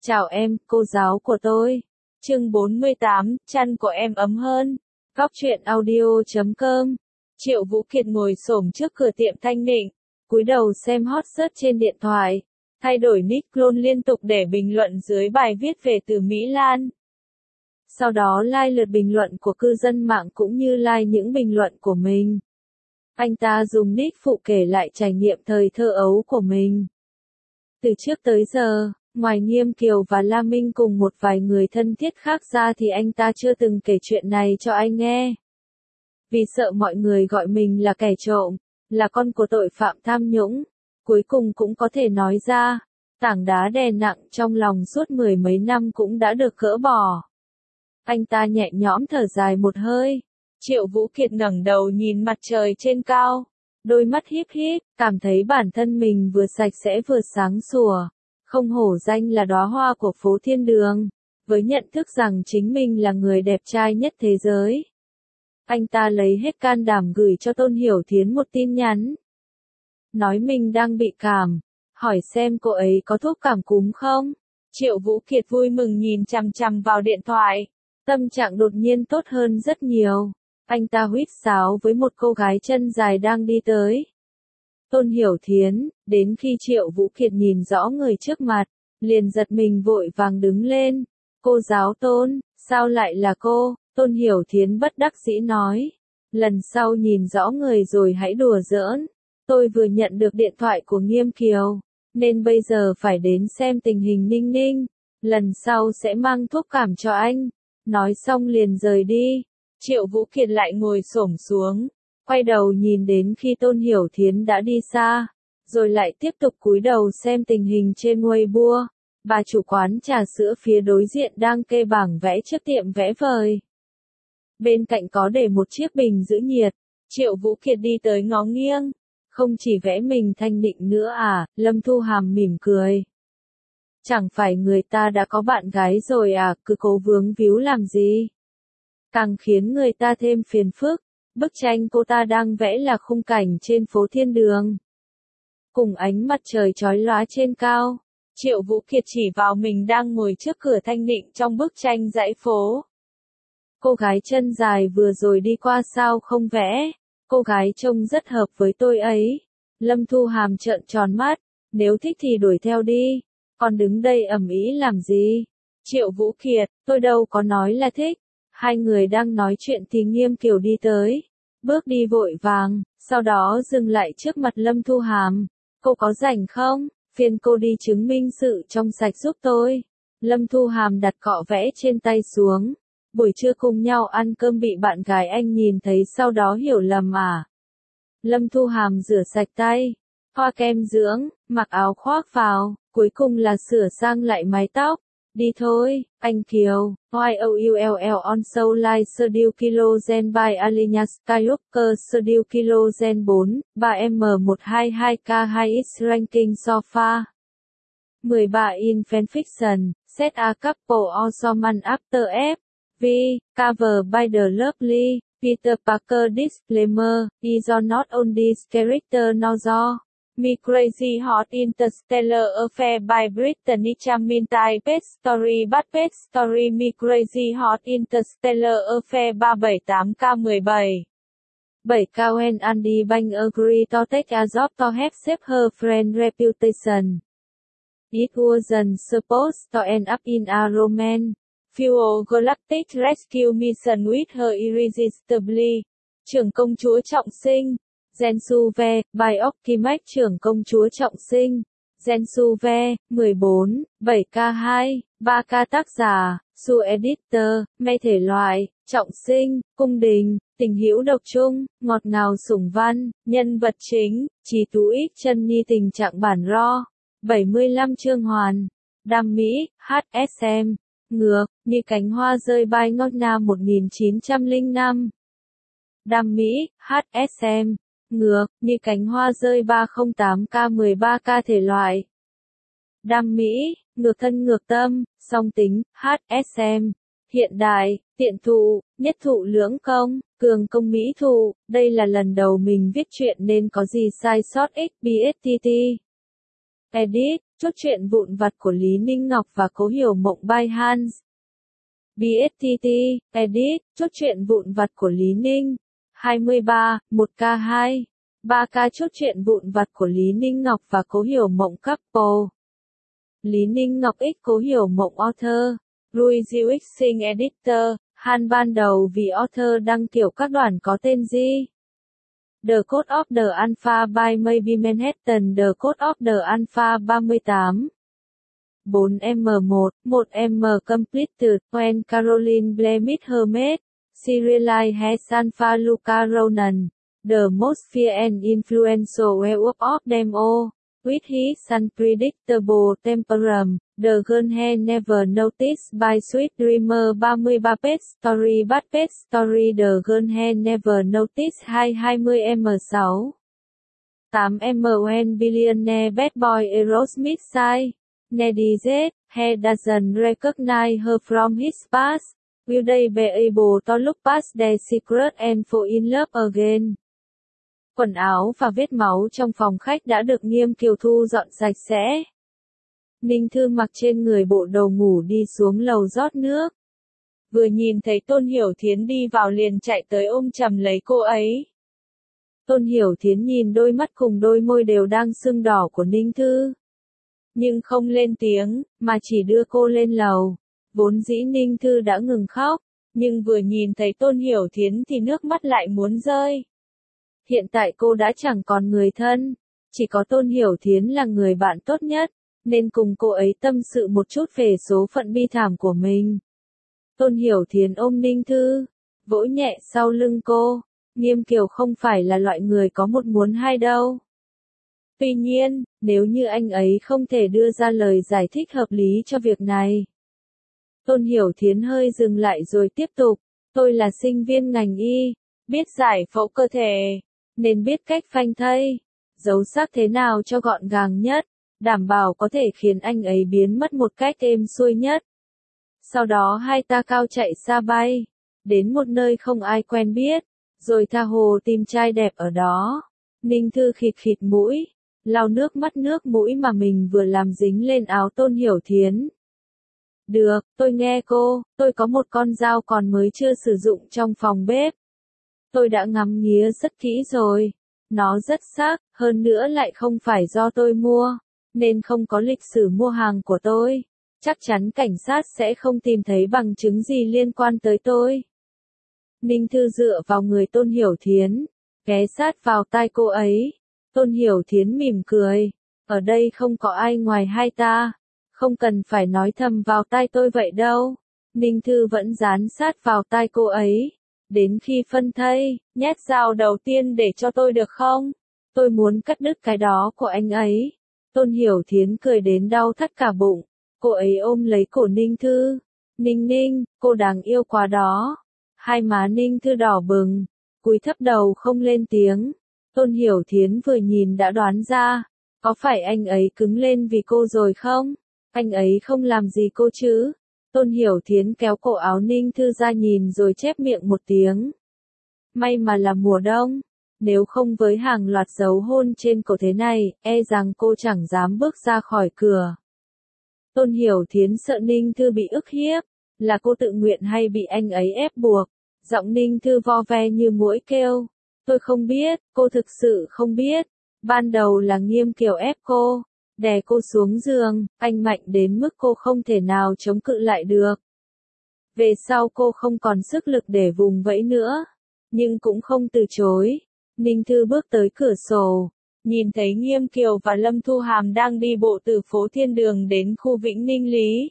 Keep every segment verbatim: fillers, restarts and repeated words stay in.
Chào em, cô giáo của tôi. Chương bốn mươi tám, chăn của em ấm hơn. Góc truyện audio chấm com. Triệu Vũ Kiệt ngồi xổm trước cửa tiệm Thanh Nịnh, cúi đầu xem hot search trên điện thoại, thay đổi nick clone liên tục để bình luận dưới bài viết về từ Mỹ Lan. Sau đó like lượt bình luận của cư dân mạng cũng như like những bình luận của mình. Anh ta dùng nick phụ kể lại trải nghiệm thời thơ ấu của mình. Từ trước tới giờ, ngoài Nghiêm Kiều và La Minh cùng một vài người thân thiết khác ra thì anh ta chưa từng kể chuyện này cho ai nghe. Vì sợ mọi người gọi mình là kẻ trộm, là con của tội phạm tham nhũng, cuối cùng cũng có thể nói ra, tảng đá đè nặng trong lòng suốt mười mấy năm cũng đã được gỡ bỏ. Anh ta nhẹ nhõm thở dài một hơi. Triệu Vũ Kiệt ngẩng đầu nhìn mặt trời trên cao, đôi mắt híp híp, cảm thấy bản thân mình vừa sạch sẽ vừa sáng sủa, không hổ danh là đóa hoa của phố thiên đường, với nhận thức rằng chính mình là người đẹp trai nhất thế giới. Anh ta lấy hết can đảm gửi cho Tôn Hiểu Thiến một tin nhắn. Nói mình đang bị cảm, hỏi xem cô ấy có thuốc cảm cúm không? Triệu Vũ Kiệt vui mừng nhìn chằm chằm vào điện thoại, tâm trạng đột nhiên tốt hơn rất nhiều. Anh ta huýt sáo với một cô gái chân dài đang đi tới. Tôn Hiểu Thiến, đến khi Triệu Vũ Kiệt nhìn rõ người trước mặt, liền giật mình vội vàng đứng lên. Cô giáo Tôn, sao lại là cô? Tôn Hiểu Thiến bất đắc dĩ nói. Lần sau nhìn rõ người rồi hãy đùa giỡn. Tôi vừa nhận được điện thoại của Nghiêm Kiều, nên bây giờ phải đến xem tình hình Ninh Ninh. Lần sau sẽ mang thuốc cảm cho anh. Nói xong liền rời đi. Triệu Vũ Kiệt lại ngồi xổm xuống, quay đầu nhìn đến khi Tôn Hiểu Thiến đã đi xa, rồi lại tiếp tục cúi đầu xem tình hình trên Weibo. Bà chủ quán trà sữa phía đối diện đang kê bảng vẽ trước tiệm vẽ vời. Bên cạnh có để một chiếc bình giữ nhiệt. Triệu Vũ Kiệt đi tới ngó nghiêng. Không chỉ vẽ mình Thanh Nịnh nữa à? Lâm Thu Hàm mỉm cười. Chẳng phải người ta đã có bạn gái rồi à, cứ cố vướng víu làm gì? Càng khiến người ta thêm phiền phức. Bức tranh cô ta đang vẽ là khung cảnh trên phố thiên đường, cùng ánh mặt trời chói lóa trên cao. Triệu Vũ Kiệt chỉ vào mình đang ngồi trước cửa Thanh Nịnh trong bức tranh dãy phố. Cô gái chân dài vừa rồi đi qua sao không vẽ? Cô gái trông rất hợp với tôi ấy. Lâm Thu Hàm trợn tròn mắt. Nếu thích thì đuổi theo đi. Còn đứng đây ầm ĩ làm gì? Triệu Vũ Kiệt, tôi đâu có nói là thích. Hai người đang nói chuyện thì Nghiêm Kiều đi tới. Bước đi vội vàng, sau đó dừng lại trước mặt Lâm Thu Hàm. Cô có rảnh không? Phiền cô đi chứng minh sự trong sạch giúp tôi. Lâm Thu Hàm đặt cọ vẽ trên tay xuống. Buổi trưa cùng nhau ăn cơm bị bạn gái anh nhìn thấy sau đó hiểu lầm à? Lâm Thu Hàm rửa sạch tay, thoa kem dưỡng, mặc áo khoác vào, cuối cùng là sửa sang lại mái tóc. Đi thôi, anh Kiều. Y O U L L on show like Studio Kilogen by Alina Skywalker Studio Kilogen bốn, ba M một hai hai K hai X Ranking Sofa. mười ba in fanfiction, set a couple awesome after F. V. Cover by the lovely Peter Parker disclaimer. Is not on this character now. Me Crazy Hot Interstellar Affair by Brittany Chamintay Pet Story Bắt Pet Story Me Crazy Hot Interstellar Affair ba bảy tám K mười bảy. bảy K when Andy Bang agree to take a job to help save her friend reputation. It wasn't supposed to end up in a romance. Fuel Galactic Rescue Mission with her irresistibly. Trưởng công chúa trọng sinh. Gensuve, by Okimax trưởng công chúa trọng sinh. Gensuve, mười bốn, bảy K hai, ba K tác giả, Su Editor, mê thể loại, trọng sinh, cung đình, tình hữu độc trung, ngọt ngào sủng văn, nhân vật chính, Trí Tú Ích chân ni tình trạng bản ro. bảy mươi lăm chương hoàn. Đam mỹ, hát ét em. Ngược, như cánh hoa rơi bay ngót nam một nghìn chín trăm lẻ năm. Đam mỹ, hát ét em. Ngược, như cánh hoa rơi ba không tám K mười ba K thể loại. Đam mỹ, ngược thân ngược tâm, song tính, hát ét em. Hiện đại, tiện thụ, nhất thụ lưỡng công, cường công mỹ thụ. Đây là lần đầu mình viết truyện nên có gì sai sót. X B S T T. Edit, Chốt truyện vụn vặt của Lý Ninh Ngọc và Cố Hiểu Mộng by Hans. bê ét tê tê, Edit, chốt truyện vụn vặt của Lý Ninh. hai mươi ba, một k hai. ba k chốt truyện vụn vặt của Lý Ninh Ngọc và Cố Hiểu Mộng Couple. Lý Ninh Ngọc x Cố Hiểu Mộng Author. Rui Diu x Sinh Editor. Han ban đầu vì author đăng kiểu các đoạn có tên gì? The Code of the Alpha by Maybe Manhattan. The Code of the Alpha ba mươi tám. bốn M một, một M Completed. When Caroline Blemit Hermet. Serialized has Alpha Luca Ronan. The most fear and influential web of them all. With his unpredictable temperament, the girl had never noticed by Sweet Dreamer ba mươi ba page story but page story the girl had never noticed hai hai mươi M sáu. tám M When Billionaire Bad Boy Aerosmith Sai. Neddy Z, he doesn't recognize her from his past. Will they be able to look past their secret and fall in love again? Quần áo và vết máu trong phòng khách đã được Nghiêm Kiều thu dọn sạch sẽ. Ninh Thư mặc trên người bộ đồ ngủ đi xuống lầu rót nước. Vừa nhìn thấy Tôn Hiểu Thiến đi vào liền chạy tới ôm chầm lấy cô ấy. Tôn Hiểu Thiến nhìn đôi mắt cùng đôi môi đều đang sưng đỏ của Ninh Thư. Nhưng không lên tiếng, mà chỉ đưa cô lên lầu. Vốn dĩ Ninh Thư đã ngừng khóc, nhưng vừa nhìn thấy Tôn Hiểu Thiến thì nước mắt lại muốn rơi. Hiện tại cô đã chẳng còn người thân, chỉ có Tôn Hiểu Thiến là người bạn tốt nhất, nên cùng cô ấy tâm sự một chút về số phận bi thảm của mình. Tôn Hiểu Thiến ôm Ninh Thư, vỗ nhẹ sau lưng cô, Nghiêm Kiều không phải là loại người có một muốn hai đâu. Tuy nhiên, nếu như anh ấy không thể đưa ra lời giải thích hợp lý cho việc này. Tôn Hiểu Thiến hơi dừng lại rồi tiếp tục, tôi là sinh viên ngành y, biết giải phẫu cơ thể, nên biết cách phanh thây, giấu xác thế nào cho gọn gàng nhất, đảm bảo có thể khiến anh ấy biến mất một cách êm xuôi nhất. Sau đó hai ta cao chạy xa bay, đến một nơi không ai quen biết, rồi tha hồ tìm trai đẹp ở đó. Ninh Thư khịt khịt mũi, lau nước mắt nước mũi mà mình vừa làm dính lên áo Tôn Hiểu Thiến. Được, tôi nghe cô, tôi có một con dao còn mới chưa sử dụng trong phòng bếp. Tôi đã ngắm nghía rất kỹ rồi. Nó rất sắc, hơn nữa lại không phải do tôi mua, nên không có lịch sử mua hàng của tôi. Chắc chắn cảnh sát sẽ không tìm thấy bằng chứng gì liên quan tới tôi. Ninh Thư dựa vào người Tôn Hiểu Thiến, ghé sát vào tai cô ấy. Tôn Hiểu Thiến mỉm cười. Ở đây không có ai ngoài hai ta. Không cần phải nói thầm vào tai tôi vậy đâu. Ninh Thư vẫn dán sát vào tai cô ấy. Đến khi phân thây, nhét dao đầu tiên để cho tôi được không? Tôi muốn cắt đứt cái đó của anh ấy. Tôn Hiểu Thiến cười đến đau thắt cả bụng. Cô ấy ôm lấy cổ Ninh Thư. Ninh Ninh, cô đáng yêu quá đó. Hai má Ninh Thư đỏ bừng, cúi thấp đầu không lên tiếng. Tôn Hiểu Thiến vừa nhìn đã đoán ra. Có phải anh ấy cứng lên vì cô rồi không? Anh ấy không làm gì cô chứ? Tôn Hiểu Thiến kéo cổ áo Ninh Thư ra nhìn rồi chép miệng một tiếng. May mà là mùa đông. Nếu không với hàng loạt dấu hôn trên cổ thế này, e rằng cô chẳng dám bước ra khỏi cửa. Tôn Hiểu Thiến sợ Ninh Thư bị ức hiếp. Là cô tự nguyện hay bị anh ấy ép buộc? Giọng Ninh Thư vo ve như muỗi kêu. Tôi không biết, cô thực sự không biết. Ban đầu là Nghiêm Kiều ép cô. Đè cô xuống giường, anh mạnh đến mức cô không thể nào chống cự lại được. Về sau cô không còn sức lực để vùng vẫy nữa, nhưng cũng không từ chối. Ninh Thư bước tới cửa sổ, nhìn thấy Nghiêm Kiều và Lâm Thu Hàm đang đi bộ từ phố Thiên Đường đến khu Vĩnh Ninh Lý.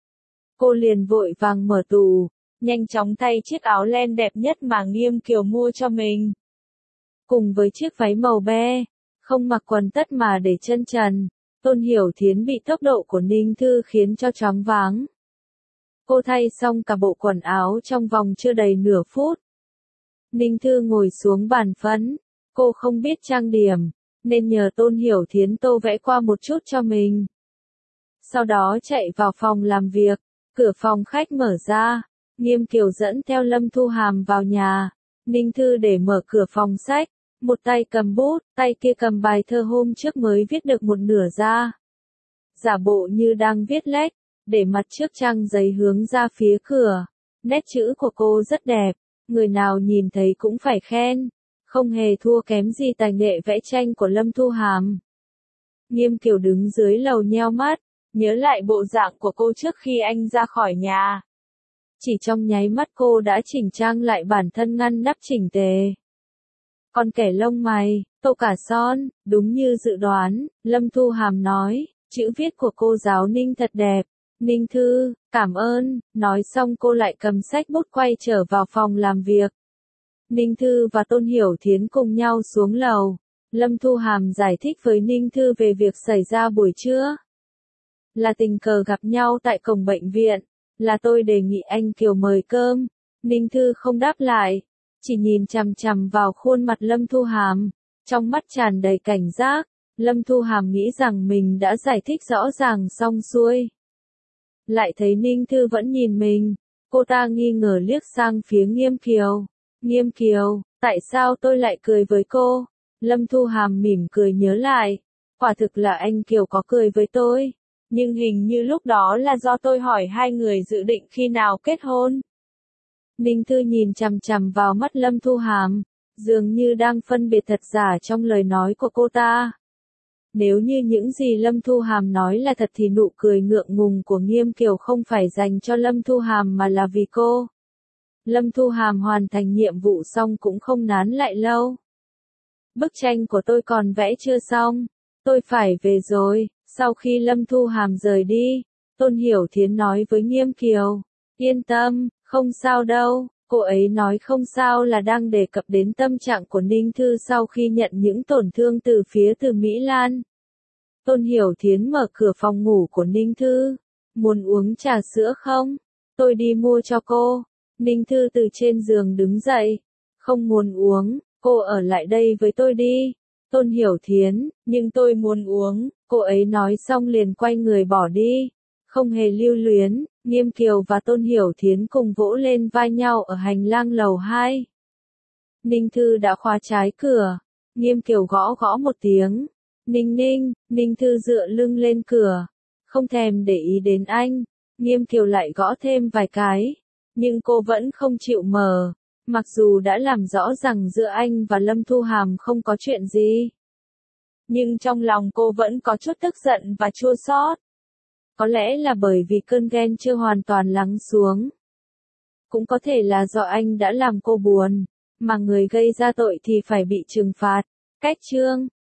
Cô liền vội vàng mở tủ, nhanh chóng thay chiếc áo len đẹp nhất mà Nghiêm Kiều mua cho mình. Cùng với chiếc váy màu be, không mặc quần tất mà để chân trần. Tôn Hiểu Thiến bị tốc độ của Ninh Thư khiến cho choáng váng. Cô thay xong cả bộ quần áo trong vòng chưa đầy nửa phút. Ninh Thư ngồi xuống bàn phấn. Cô không biết trang điểm, nên nhờ Tôn Hiểu Thiến tô vẽ qua một chút cho mình. Sau đó chạy vào phòng làm việc. Cửa phòng khách mở ra. Nghiêm Kiều dẫn theo Lâm Thu Hàm vào nhà. Ninh Thư để mở cửa phòng sách. Một tay cầm bút, tay kia cầm bài thơ hôm trước mới viết được một nửa ra. giả bộ như đang viết lách, để mặt trước trang giấy hướng ra phía cửa. Nét chữ của cô rất đẹp, người nào nhìn thấy cũng phải khen, không hề thua kém gì tài nghệ vẽ tranh của Lâm Thu Hàm. Nghiêm Kiều đứng dưới lầu nheo mắt, nhớ lại bộ dạng của cô trước khi anh ra khỏi nhà. Chỉ trong nháy mắt cô đã chỉnh trang lại bản thân ngăn nắp chỉnh tề. Còn kẻ lông mày, tô cả son, đúng như dự đoán, Lâm Thu Hàm nói, chữ viết của cô giáo Ninh thật đẹp. Ninh Thư, cảm ơn, nói xong cô lại cầm sách bút quay trở vào phòng làm việc. Ninh Thư và Tôn Hiểu Thiến cùng nhau xuống lầu. Lâm Thu Hàm giải thích với Ninh Thư về việc xảy ra buổi trưa. Là tình cờ gặp nhau tại cổng bệnh viện, là tôi đề nghị anh Kiều mời cơm. Ninh Thư không đáp lại, chỉ nhìn chằm chằm vào khuôn mặt Lâm Thu Hàm, trong mắt tràn đầy cảnh giác. Lâm Thu Hàm nghĩ rằng mình đã giải thích rõ ràng xong xuôi. Lại thấy Ninh Thư vẫn nhìn mình, cô ta nghi ngờ liếc sang phía Nghiêm Kiều. Nghiêm Kiều, tại sao tôi lại cười với cô? Lâm Thu Hàm mỉm cười nhớ lại, quả thực là anh Kiều có cười với tôi, nhưng hình như lúc đó là do tôi hỏi hai người dự định khi nào kết hôn. Ninh Thư nhìn chằm chằm vào mắt Lâm Thu Hàm, dường như đang phân biệt thật giả trong lời nói của cô ta. Nếu như những gì Lâm Thu Hàm nói là thật thì nụ cười ngượng ngùng của Nghiêm Kiều không phải dành cho Lâm Thu Hàm mà là vì cô. Lâm Thu Hàm hoàn thành nhiệm vụ xong cũng không nán lại lâu. Bức tranh của tôi còn vẽ chưa xong, tôi phải về rồi. Sau khi Lâm Thu Hàm rời đi, Tôn Hiểu Thiến nói với Nghiêm Kiều, yên tâm, không sao đâu. Cô ấy nói không sao là đang đề cập đến tâm trạng của Ninh Thư sau khi nhận những tổn thương từ phía từ Mỹ Lan. Tôn Hiểu Thiến mở cửa phòng ngủ của Ninh Thư. Muốn uống trà sữa không? Tôi đi mua cho cô. Ninh Thư từ trên giường đứng dậy. Không muốn uống, cô ở lại đây với tôi đi. Tôn Hiểu Thiến, nhưng tôi muốn uống. Cô ấy nói xong liền quay người bỏ đi. Không hề lưu luyến, Nghiêm Kiều và Tôn Hiểu Thiến cùng vỗ lên vai nhau ở hành lang lầu hai. Ninh Thư đã khóa trái cửa. Nghiêm Kiều gõ gõ một tiếng. Ninh Ninh, Ninh Thư dựa lưng lên cửa. Không thèm để ý đến anh. Nghiêm Kiều lại gõ thêm vài cái. Nhưng cô vẫn không chịu mở. Mặc dù đã làm rõ rằng giữa anh và Lâm Thu Hàm không có chuyện gì. Nhưng trong lòng cô vẫn có chút tức giận và chua xót. Có lẽ là bởi vì cơn ghen chưa hoàn toàn lắng xuống. Cũng có thể là do anh đã làm cô buồn, mà người gây ra tội thì phải bị trừng phạt. Cách chương